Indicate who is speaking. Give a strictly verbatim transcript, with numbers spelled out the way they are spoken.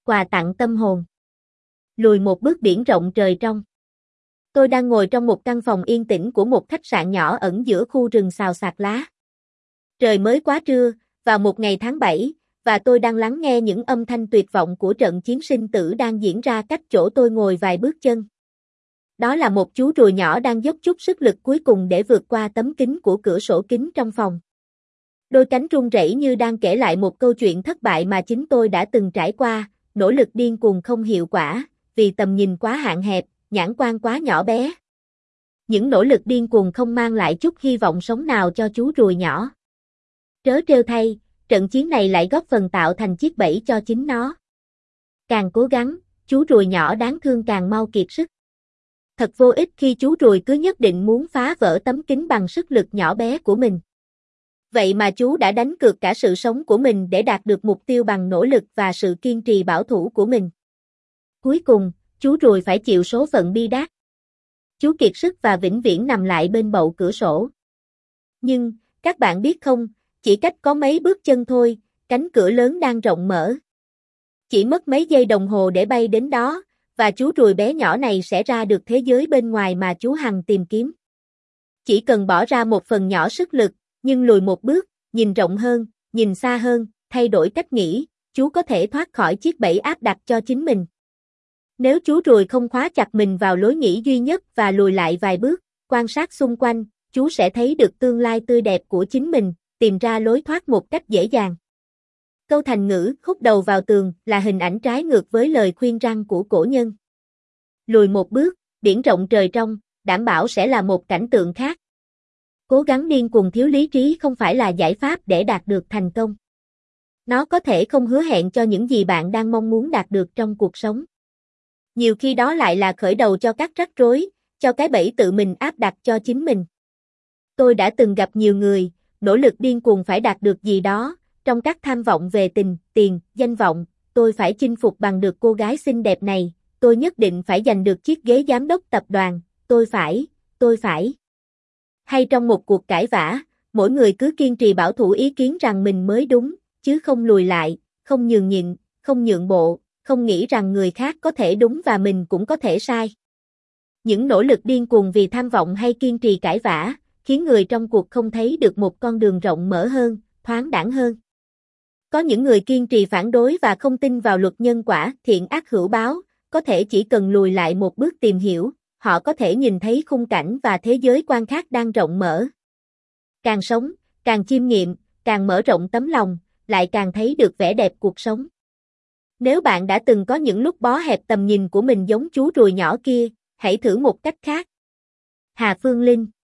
Speaker 1: Quà tặng tâm hồn. Lùi một bước biển rộng trời trong. Tôi đang ngồi trong một căn phòng yên tĩnh của một khách sạn nhỏ ẩn giữa khu rừng xào xạc lá. Trời mới quá trưa, vào một ngày tháng bảy, và tôi đang lắng nghe những âm thanh tuyệt vọng của trận chiến sinh tử đang diễn ra cách chỗ tôi ngồi vài bước chân. Đó là một chú ruồi nhỏ đang dốc chút sức lực cuối cùng để vượt qua tấm kính của cửa sổ kính trong phòng. Đôi cánh run rẩy như đang kể lại một câu chuyện thất bại mà chính tôi đã từng trải qua, nỗ lực điên cuồng không hiệu quả, vì tầm nhìn quá hạn hẹp, nhãn quan quá nhỏ bé. Những nỗ lực điên cuồng không mang lại chút hy vọng sống nào cho chú ruồi nhỏ. Trớ trêu thay, trận chiến này lại góp phần tạo thành chiếc bẫy cho chính nó. Càng cố gắng, chú ruồi nhỏ đáng thương càng mau kiệt sức. Thật vô ích khi chú ruồi cứ nhất định muốn phá vỡ tấm kính bằng sức lực nhỏ bé của mình. Vậy mà chú đã đánh cược cả sự sống của mình để đạt được mục tiêu bằng nỗ lực và sự kiên trì bảo thủ của mình. Cuối cùng, chú ruồi phải chịu số phận bi đát. Chú kiệt sức và vĩnh viễn nằm lại bên bậu cửa sổ. Nhưng, các bạn biết không, chỉ cách có mấy bước chân thôi, cánh cửa lớn đang rộng mở. Chỉ mất mấy giây đồng hồ để bay đến đó, và chú ruồi bé nhỏ này sẽ ra được thế giới bên ngoài mà chú hằng tìm kiếm. Chỉ cần bỏ ra một phần nhỏ sức lực, nhưng lùi một bước, nhìn rộng hơn, nhìn xa hơn, thay đổi cách nghĩ, chú có thể thoát khỏi chiếc bẫy áp đặt cho chính mình. Nếu chú ruồi không khóa chặt mình vào lối nghĩ duy nhất và lùi lại vài bước, quan sát xung quanh, chú sẽ thấy được tương lai tươi đẹp của chính mình, tìm ra lối thoát một cách dễ dàng. Câu thành ngữ "khúc đầu vào tường" là hình ảnh trái ngược với lời khuyên răn của cổ nhân. Lùi một bước, biển rộng trời trong, đảm bảo sẽ là một cảnh tượng khác. Cố gắng điên cuồng thiếu lý trí không phải là giải pháp để đạt được thành công. Nó có thể không hứa hẹn cho những gì bạn đang mong muốn đạt được trong cuộc sống. Nhiều khi đó lại là khởi đầu cho các rắc rối, cho cái bẫy tự mình áp đặt cho chính mình. Tôi đã từng gặp nhiều người, nỗ lực điên cuồng phải đạt được gì đó, trong các tham vọng về tình, tiền, danh vọng, tôi phải chinh phục bằng được cô gái xinh đẹp này, tôi nhất định phải giành được chiếc ghế giám đốc tập đoàn, tôi phải, tôi phải. Hay trong một cuộc cãi vã, mỗi người cứ kiên trì bảo thủ ý kiến rằng mình mới đúng, chứ không lùi lại, không nhường nhịn, không nhượng bộ, không nghĩ rằng người khác có thể đúng và mình cũng có thể sai. Những nỗ lực điên cuồng vì tham vọng hay kiên trì cãi vã, khiến người trong cuộc không thấy được một con đường rộng mở hơn, thoáng đãng hơn. Có những người kiên trì phản đối và không tin vào luật nhân quả, thiện ác hữu báo, có thể chỉ cần lùi lại một bước tìm hiểu, họ có thể nhìn thấy khung cảnh và thế giới quan khác đang rộng mở. Càng sống, càng chiêm nghiệm, càng mở rộng tấm lòng, lại càng thấy được vẻ đẹp cuộc sống. Nếu bạn đã từng có những lúc bó hẹp tầm nhìn của mình giống chú ruồi nhỏ kia, hãy thử một cách khác. Hà Phương Linh